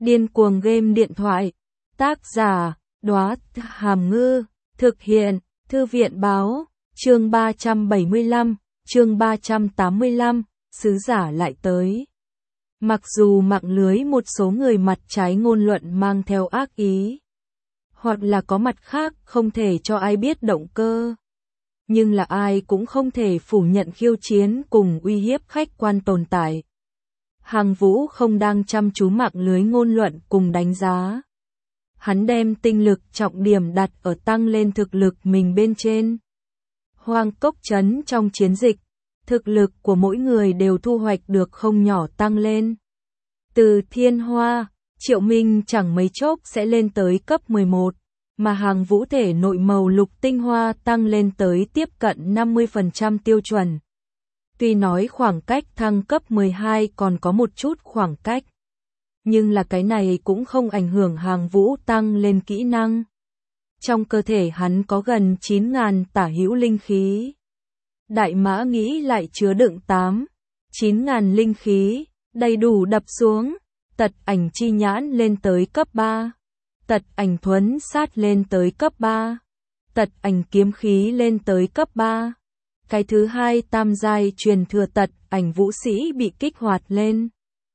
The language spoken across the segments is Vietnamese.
Điên cuồng game điện thoại. Tác giả, Đóa Hàm Ngư. Thực hiện, Thư viện Báo. Chương 375, chương 385, sứ giả lại tới. Mặc dù mạng lưới một số người mặt trái ngôn luận mang theo ác ý, hoặc là có mặt khác không thể cho ai biết động cơ, nhưng là ai cũng không thể phủ nhận khiêu chiến cùng uy hiếp khách quan tồn tại. Hàng Vũ không đang chăm chú mạng lưới ngôn luận cùng đánh giá. Hắn đem tinh lực trọng điểm đặt ở tăng lên thực lực mình bên trên. Hoang Cốc Trấn trong chiến dịch, thực lực của mỗi người đều thu hoạch được không nhỏ tăng lên. Từ Thiên Hoa, Triệu Minh chẳng mấy chốc sẽ lên tới cấp 11, mà Hàng Vũ thể nội màu lục tinh hoa tăng lên tới tiếp cận 50% tiêu chuẩn. Tuy nói khoảng cách thăng cấp 12 còn có một chút khoảng cách, nhưng là cái này cũng không ảnh hưởng Hàng Vũ tăng lên kỹ năng. Trong cơ thể hắn có gần 9.000 tả hữu linh khí. Đại mã nghĩ lại chứa đựng 9.000 linh khí, đầy đủ đập xuống. Tật ảnh chi nhãn lên tới cấp 3. Tật ảnh thuấn sát lên tới cấp 3. Tật ảnh kiếm khí lên tới cấp 3. Cái thứ hai tam giai truyền thừa tật ảnh vũ sĩ bị kích hoạt lên.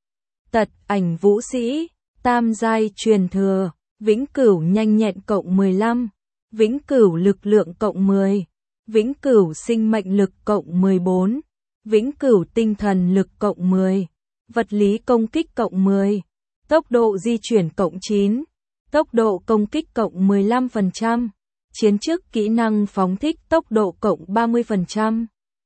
Tật ảnh vũ sĩ, tam giai truyền thừa, vĩnh cửu nhanh nhẹn cộng 15, vĩnh cửu lực lượng cộng 10, vĩnh cửu sinh mệnh lực cộng 14, vĩnh cửu tinh thần lực cộng 10, vật lý công kích cộng 10, tốc độ di chuyển cộng 9, tốc độ công kích cộng 15%, chiến chức kỹ năng phóng thích tốc độ cộng 30%.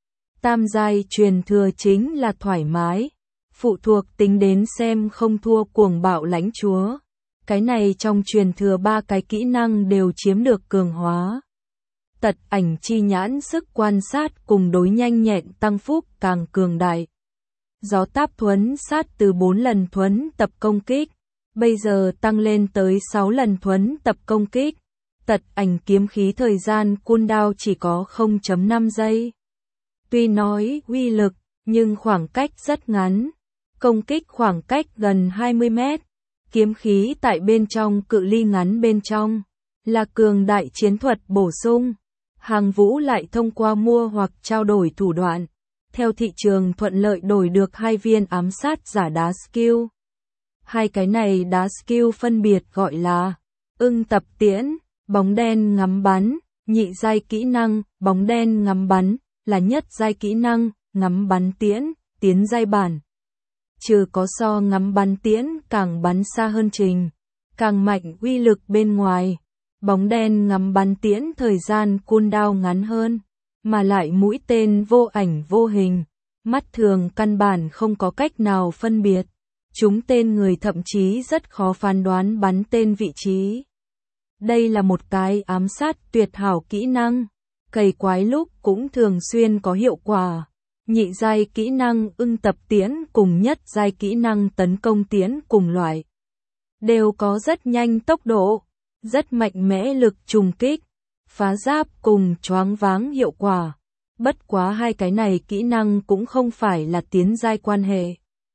Tam giai truyền thừa chính là thoải mái, phụ thuộc tính đến xem không thua cuồng bạo lãnh chúa. Cái này trong truyền thừa 3 cái kỹ năng đều chiếm được cường hóa. Tật ảnh chi nhãn sức quan sát cùng đối nhanh nhẹn tăng phúc càng cường đại. Gió táp thuấn sát từ 4 lần thuấn tập công kích, bây giờ tăng lên tới 6 lần thuấn tập công kích. Tật ảnh kiếm khí thời gian cooldown chỉ có 0.5 giây. Tuy nói uy lực, nhưng khoảng cách rất ngắn. Công kích khoảng cách gần 20 mét. Kiếm khí tại bên trong cự ly ngắn bên trong, là cường đại chiến thuật bổ sung. Hàng Vũ lại thông qua mua hoặc trao đổi thủ đoạn, theo thị trường thuận lợi đổi được 2 viên ám sát giả đá skill. Hai cái này đá skill phân biệt gọi là ưng tập tiễn, bóng đen ngắm bắn, nhị giai kỹ năng, bóng đen ngắm bắn, là nhất giai kỹ năng, ngắm bắn tiễn, tiến giai bản. Trừ có so ngắm bắn tiễn càng bắn xa hơn trình, càng mạnh uy lực bên ngoài, bóng đen ngắm bắn tiễn thời gian cooldown ngắn hơn, mà lại mũi tên vô ảnh vô hình, mắt thường căn bản không có cách nào phân biệt. Chúng tên người thậm chí rất khó phán đoán bắn tên vị trí. Đây là một cái ám sát tuyệt hảo kỹ năng, cày quái lúc cũng thường xuyên có hiệu quả. Nhị giai kỹ năng ưng tập tiễn cùng nhất giai kỹ năng tấn công tiễn cùng loại, đều có rất nhanh tốc độ, rất mạnh mẽ lực trùng kích, phá giáp cùng choáng váng hiệu quả. Bất quá hai cái này kỹ năng cũng không phải là tiến giai quan hệ.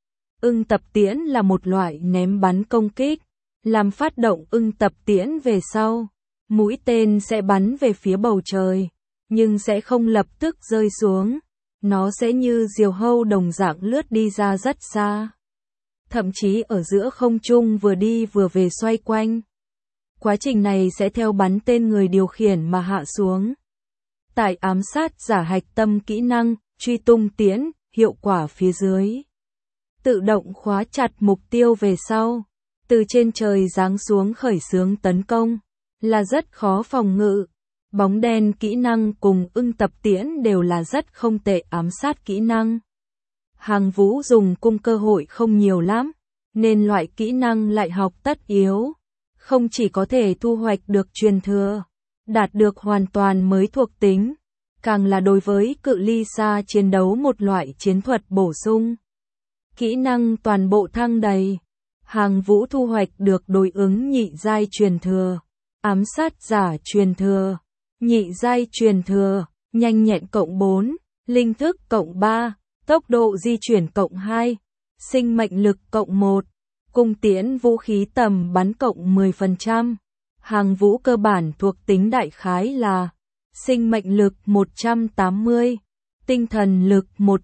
Ưng tập tiễn là một loại ném bắn công kích, làm phát động ưng tập tiễn về sau, mũi tên sẽ bắn về phía bầu trời, nhưng sẽ không lập tức rơi xuống. Nó sẽ như diều hâu đồng dạng lướt đi ra rất xa. Thậm chí ở giữa không trung vừa đi vừa về xoay quanh. Quá trình này sẽ theo bắn tên người điều khiển mà hạ xuống. Tại ám sát giả hạch tâm kỹ năng, truy tung tiễn, hiệu quả phía dưới. Tự động khóa chặt mục tiêu về sau. Từ trên trời giáng xuống khởi xướng tấn công. Là rất khó phòng ngự. Bóng đen kỹ năng cùng ưng tập tiễn đều là rất không tệ ám sát kỹ năng. Hàng Vũ dùng cung cơ hội không nhiều lắm, nên loại kỹ năng lại học tất yếu. Không chỉ có thể thu hoạch được truyền thừa, đạt được hoàn toàn mới thuộc tính, càng là đối với cự ly xa chiến đấu một loại chiến thuật bổ sung. Kỹ năng toàn bộ thăng đầy. Hàng Vũ thu hoạch được đối ứng nhị giai truyền thừa, ám sát giả truyền thừa. Nhị giai truyền thừa, nhanh nhẹn cộng 4, linh thức cộng 3, tốc độ di chuyển cộng 2, sinh mệnh lực cộng 1, cung tiễn vũ khí tầm bắn cộng 10%. Hàng vũ cơ bản thuộc tính đại khái là sinh mệnh lực 180, tinh thần lực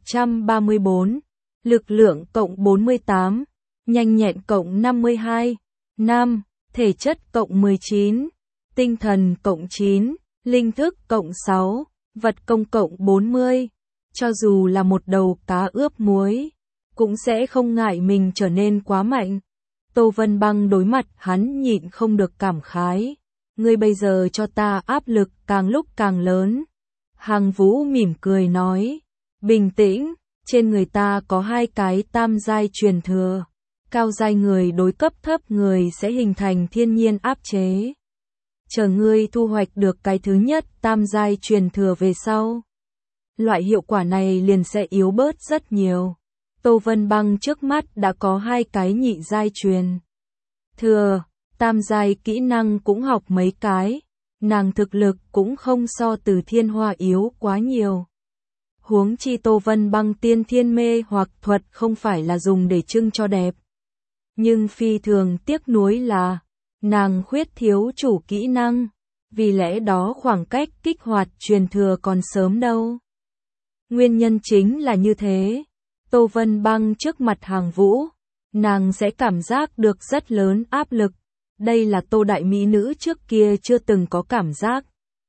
134, lực lượng cộng 48, nhanh nhẹn cộng 52, 5, thể chất cộng 19, tinh thần cộng 9, linh thức cộng 6, vật công cộng 40. Cho dù là một đầu cá ướp muối, cũng sẽ không ngại mình trở nên quá mạnh. Tô Vân Băng đối mặt hắn nhịn không được cảm khái. Ngươi bây giờ cho ta áp lực càng lúc càng lớn. Hàng Vũ mỉm cười nói. Bình tĩnh, trên người ta có 2 cái tam giai truyền thừa. Cao giai người đối cấp thấp người sẽ hình thành thiên nhiên áp chế. Chờ ngươi thu hoạch được cái thứ nhất tam giai truyền thừa về sau. Loại hiệu quả này liền sẽ yếu bớt rất nhiều. Tô Vân Băng trước mắt đã có 2 cái nhị giai truyền thừa, tam giai kỹ năng cũng học mấy cái, nàng thực lực cũng không so Từ Thiên Hoa yếu quá nhiều. Huống chi Tô Vân Băng tiên thiên mê hoặc thuật không phải là dùng để trưng cho đẹp. Nhưng phi thường tiếc nuối là, nàng khuyết thiếu chủ kỹ năng, vì lẽ đó khoảng cách kích hoạt truyền thừa còn sớm đâu. Nguyên nhân chính là như thế. Tô Vân Băng trước mặt Hàng Vũ, nàng sẽ cảm giác được rất lớn áp lực. Đây là Tô đại mỹ nữ trước kia chưa từng có cảm giác.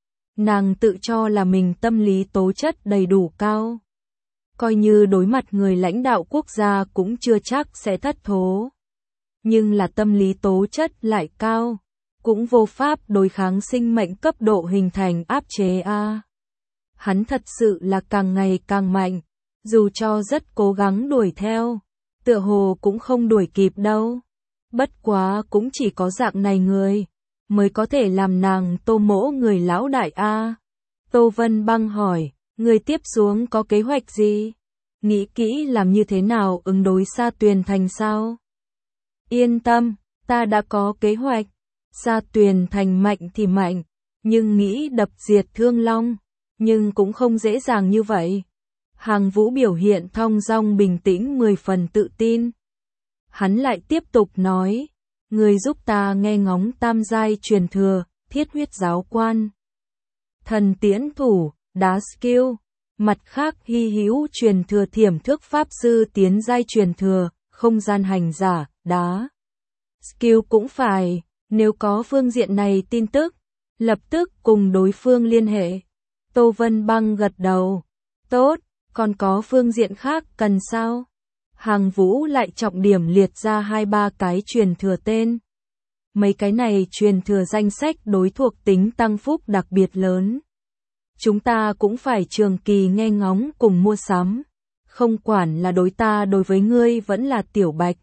Nàng tự cho là mình tâm lý tố chất đầy đủ cao. Coi như đối mặt người lãnh đạo quốc gia cũng chưa chắc sẽ thất thố. Nhưng là tâm lý tố chất lại cao, cũng vô pháp đối kháng sinh mệnh cấp độ hình thành áp chế a. Hắn thật sự là càng ngày càng mạnh. Dù cho rất cố gắng đuổi theo, tựa hồ cũng không đuổi kịp đâu. Bất quá cũng chỉ có dạng này người, mới có thể làm nàng Tô mỗ người lão đại a. Tô Vân Băng hỏi, người tiếp xuống có kế hoạch gì? Nghĩ kỹ làm như thế nào ứng đối Sa Tuyền Thành sao? Yên tâm, ta đã có kế hoạch. Sa Tuyền Thành mạnh thì mạnh, nhưng nghĩ đập diệt Thương Long, nhưng cũng không dễ dàng như vậy. Hàng Vũ biểu hiện thong dong bình tĩnh 10 phần tự tin. Hắn lại tiếp tục nói, người giúp ta nghe ngóng tam giai truyền thừa, Thiết Huyết Giáo Quan, Thần Tiễn Thủ, đá skill, mặt khác hy hữu truyền thừa Thiểm Thức Pháp Sư tiến giai truyền thừa, Không Gian Hành Giả, đá skill cũng phải, nếu có phương diện này tin tức, lập tức cùng đối phương liên hệ. Tô Vân Băng gật đầu, tốt. Còn có phương diện khác cần sao? Hàng Vũ lại trọng điểm liệt ra 2-3 cái truyền thừa tên. Mấy cái này truyền thừa danh sách đối thuộc tính tăng phúc đặc biệt lớn. Chúng ta cũng phải trường kỳ nghe ngóng cùng mua sắm. Không quản là đối ta đối với ngươi vẫn là Tiểu Bạch.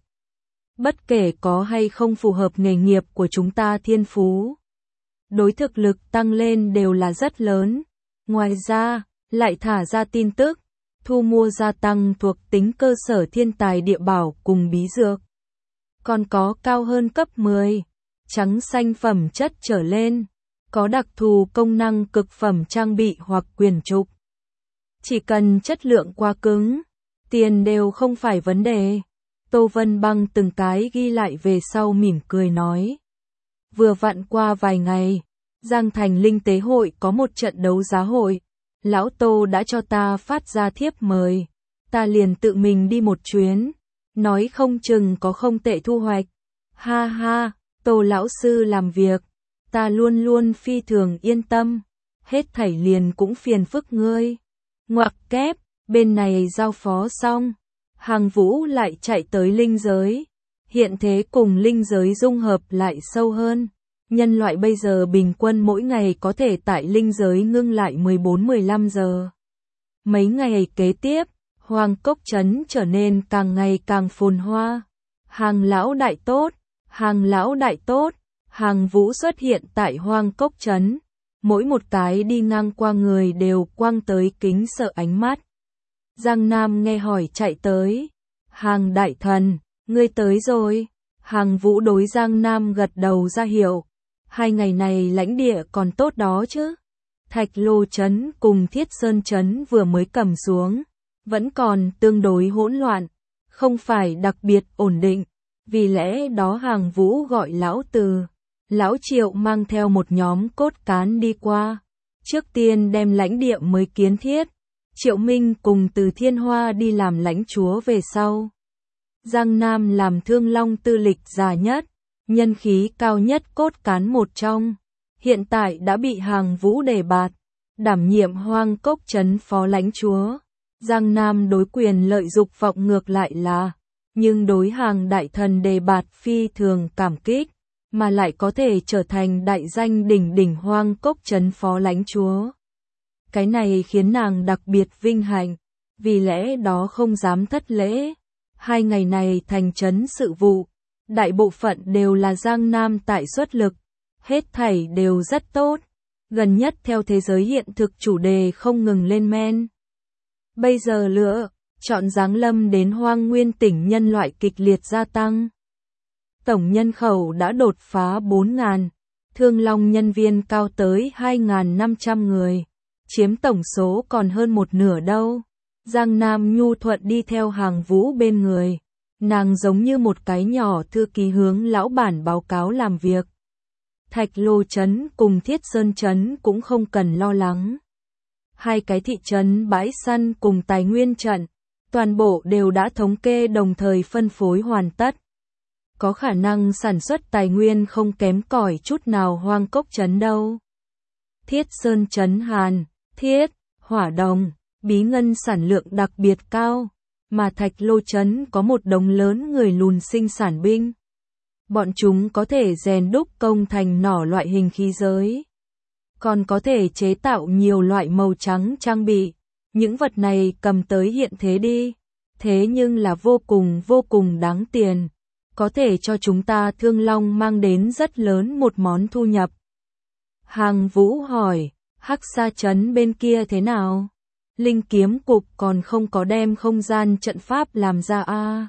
Bất kể có hay không phù hợp nghề nghiệp của chúng ta thiên phú. Đối thực lực tăng lên đều là rất lớn. Ngoài ra, lại thả ra tin tức. Thu mua gia tăng thuộc tính cơ sở thiên tài địa bảo cùng bí dược. Còn có cao hơn cấp 10, trắng xanh phẩm chất trở lên, có đặc thù công năng cực phẩm trang bị hoặc quyền trục. Chỉ cần chất lượng quá cứng, tiền đều không phải vấn đề. Tô Vân Băng từng cái ghi lại về sau mỉm cười nói. Vừa vặn qua vài ngày, Giang Thành Linh Tế Hội có một trận đấu giá hội. Lão Tô đã cho ta phát ra thiếp mời, ta liền tự mình đi một chuyến, nói không chừng có không tệ thu hoạch. Ha ha, Tô lão sư làm việc, ta luôn luôn phi thường yên tâm, hết thảy liền cũng phiền phức ngươi. Ngoặc kép, bên này giao phó xong, Hàng Vũ lại chạy tới linh giới, hiện thế cùng linh giới dung hợp lại sâu hơn. Nhân loại bây giờ bình quân mỗi ngày có thể tại linh giới ngưng lại 14-15 giờ. Mấy ngày kế tiếp, Hoàng Cốc Trấn trở nên càng ngày càng phồn hoa. Hàng lão đại tốt, hàng lão đại tốt, Hàng Vũ xuất hiện tại Hoàng Cốc Trấn. Mỗi một cái đi ngang qua người đều quăng tới kính sợ ánh mắt. Giang Nam nghe hỏi chạy tới. Hàng đại thần, ngươi tới rồi. Hàng Vũ đối Giang Nam gật đầu ra hiệu. 2 ngày này lãnh địa còn tốt đó chứ. Thạch Lô Trấn cùng Thiết Sơn Trấn vừa mới cầm xuống, vẫn còn tương đối hỗn loạn, không phải đặc biệt ổn định. vì lẽ đó Hàng Vũ gọi lão Từ, lão Triệu mang theo một nhóm cốt cán đi qua, trước tiên đem lãnh địa mới kiến thiết, Triệu Minh cùng từ Thiên Hoa đi làm lãnh chúa về sau. Giang Nam làm Thương Long tư lịch già nhất, nhân khí cao nhất cốt cán một trong, hiện tại đã bị Hàng Vũ đề bạt, đảm nhiệm Hoang Cốc trấn phó lãnh chúa. Giang Nam đối quyền lợi dục vọng ngược lại là, nhưng đối Hàng đại thần đề bạt phi thường cảm kích, mà lại có thể trở thành đại danh đỉnh đỉnh Hoang Cốc trấn phó lãnh chúa. Cái này khiến nàng đặc biệt vinh hạnh, vì lẽ đó không dám thất lễ. 2 ngày này thành trấn sự vụ, đại bộ phận đều là Giang Nam tại xuất lực, hết thảy đều rất tốt, gần nhất theo thế giới hiện thực chủ đề không ngừng lên men. Bây giờ lựa chọn giáng lâm đến Hoang Nguyên tỉnh nhân loại kịch liệt gia tăng. Tổng nhân khẩu đã đột phá 4.000, Thương Long nhân viên cao tới 2.500 người, chiếm tổng số còn hơn một nửa đâu. Giang Nam nhu thuận đi theo Hàng Vũ bên người, nàng giống như một cái nhỏ thư ký hướng lão bản báo cáo làm việc. Thạch Lô trấn cùng Thiết Sơn trấn cũng không cần lo lắng. 2 cái thị trấn bãi săn cùng tài nguyên trận, toàn bộ đều đã thống kê đồng thời phân phối hoàn tất. Có khả năng sản xuất tài nguyên không kém cỏi chút nào Hoang Cốc trấn đâu. Thiết Sơn trấn hàn, thiết, hỏa đồng, bí ngân sản lượng đặc biệt cao, mà Thạch Lô trấn có một đống lớn người lùn sinh sản binh. Bọn chúng có thể rèn đúc công thành nỏ loại hình khí giới, còn có thể chế tạo nhiều loại màu trắng trang bị. Những vật này cầm tới hiện thế đi, thế nhưng là vô cùng đáng tiền, có thể cho chúng ta Thương Long mang đến rất lớn một món thu nhập. Hàng Vũ hỏi, Hắc Sa trấn bên kia thế nào? Linh kiếm cục còn không có đem không gian trận pháp làm ra à?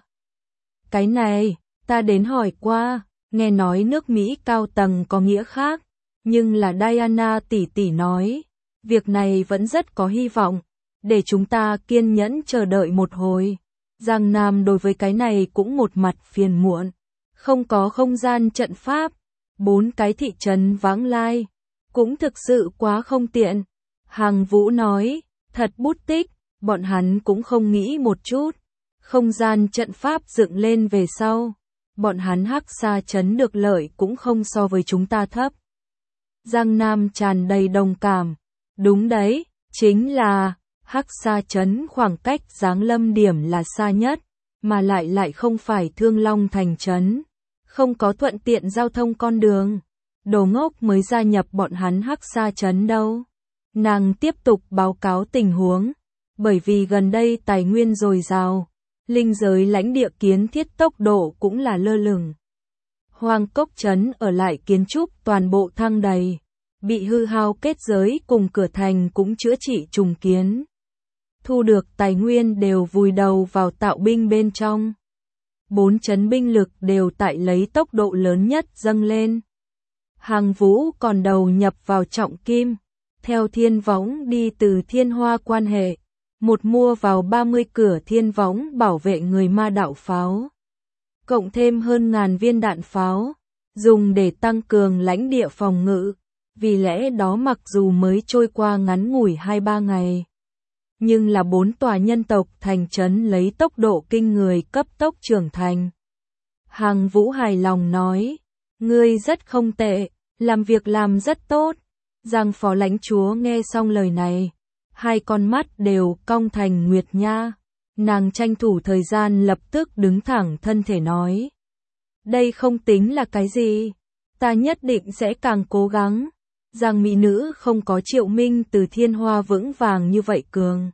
Cái này, ta đến hỏi qua, nghe nói nước Mỹ cao tầng có nghĩa khác, nhưng là Diana tỷ tỷ nói, việc này vẫn rất có hy vọng, để chúng ta kiên nhẫn chờ đợi một hồi. Giang Nam đối với cái này cũng một mặt phiền muộn, không có không gian trận pháp, 4 cái thị trấn vãng lai, cũng thực sự quá không tiện. Hàng Vũ nói, thật bút tích, bọn hắn cũng không nghĩ một chút, không gian trận pháp dựng lên về sau, bọn hắn Hắc Sa trấn được lợi cũng không so với chúng ta thấp. Giang Nam tràn đầy đồng cảm, đúng đấy, chính là Hắc Sa trấn khoảng cách giáng lâm điểm là xa nhất, mà lại không phải Thương Long thành trấn, không có thuận tiện giao thông con đường. Đồ ngốc mới gia nhập bọn hắn Hắc Sa trấn đâu. Nàng tiếp tục báo cáo tình huống, bởi vì gần đây tài nguyên dồi dào, linh giới lãnh địa kiến thiết tốc độ cũng là lơ lửng. Hoang Cốc trấn ở lại kiến trúc toàn bộ thăng đầy, bị hư hao kết giới cùng cửa thành cũng chữa trị trùng kiến. Thu được tài nguyên đều vùi đầu vào tạo binh bên trong. 4 trấn binh lực đều tại lấy tốc độ lớn nhất dâng lên. Hàng Vũ còn đầu nhập vào trọng kim, theo Thiên Võng đi từ Thiên Hoa quan hệ, một mua vào 30 cửa Thiên Võng bảo vệ người ma đạo pháo, cộng thêm hơn 1000 viên đạn pháo, dùng để tăng cường lãnh địa phòng ngự. Vì lẽ đó mặc dù mới trôi qua ngắn ngủi 2-3 ngày, nhưng là 4 tòa nhân tộc thành trấn lấy tốc độ kinh người cấp tốc trưởng thành. Hàng Vũ hài lòng nói, ngươi rất không tệ, làm việc làm rất tốt. Giang phó lãnh chúa nghe xong lời này, 2 con mắt đều cong thành nguyệt nha. Nàng tranh thủ thời gian lập tức đứng thẳng thân thể nói, đây không tính là cái gì, ta nhất định sẽ càng cố gắng. Giang mỹ nữ không có Triệu Minh từ Thiên Hoa vững vàng như vậy cường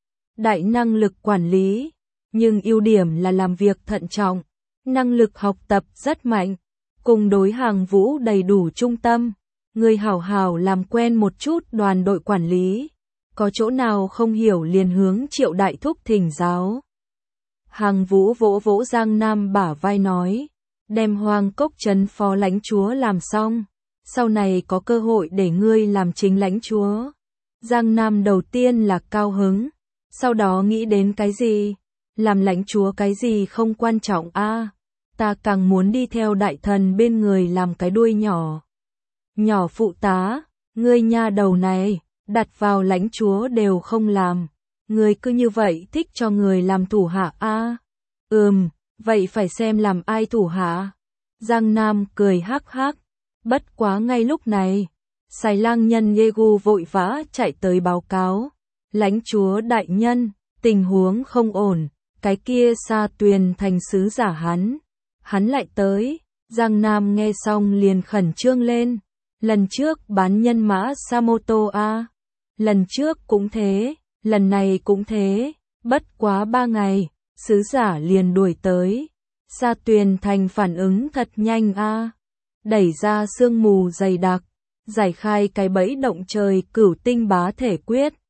đại năng lực quản lý, nhưng ưu điểm là làm việc thận trọng, năng lực học tập rất mạnh, cùng đối Hàng Vũ đầy đủ trung tâm. Người hảo hảo làm quen một chút đoàn đội quản lý, có chỗ nào không hiểu liền hướng Triệu đại thúc thỉnh giáo. Hàng Vũ vỗ vỗ Giang Nam bả vai nói, đem Hoang Cốc trấn phó lãnh chúa làm xong, sau này có cơ hội để ngươi làm chính lãnh chúa. Giang Nam đầu tiên là cao hứng, sau đó nghĩ đến cái gì, làm lãnh chúa cái gì không quan trọng a, ta càng muốn đi theo đại thần bên người làm cái đuôi nhỏ. Nhỏ phụ tá, ngươi nha đầu này, đặt vào lãnh chúa đều không làm. Ngươi cứ như vậy thích cho người làm thủ hạ a? Vậy phải xem làm ai thủ hạ. Giang Nam cười hắc hắc. Bất quá ngay lúc này, Sài Lang nhân Yegu vội vã chạy tới báo cáo. Lãnh chúa đại nhân, tình huống không ổn, cái kia Sa Tuyền thành sứ giả hắn lại tới. Giang Nam nghe xong liền khẩn trương lên. Lần trước bán nhân mã Samoto a, lần trước cũng thế, lần này cũng thế, bất quá 3 ngày, sứ giả liền đuổi tới. Sa Tuyền thành phản ứng thật nhanh a, đẩy ra sương mù dày đặc, giải khai cái bẫy động trời cửu tinh bá thể quyết,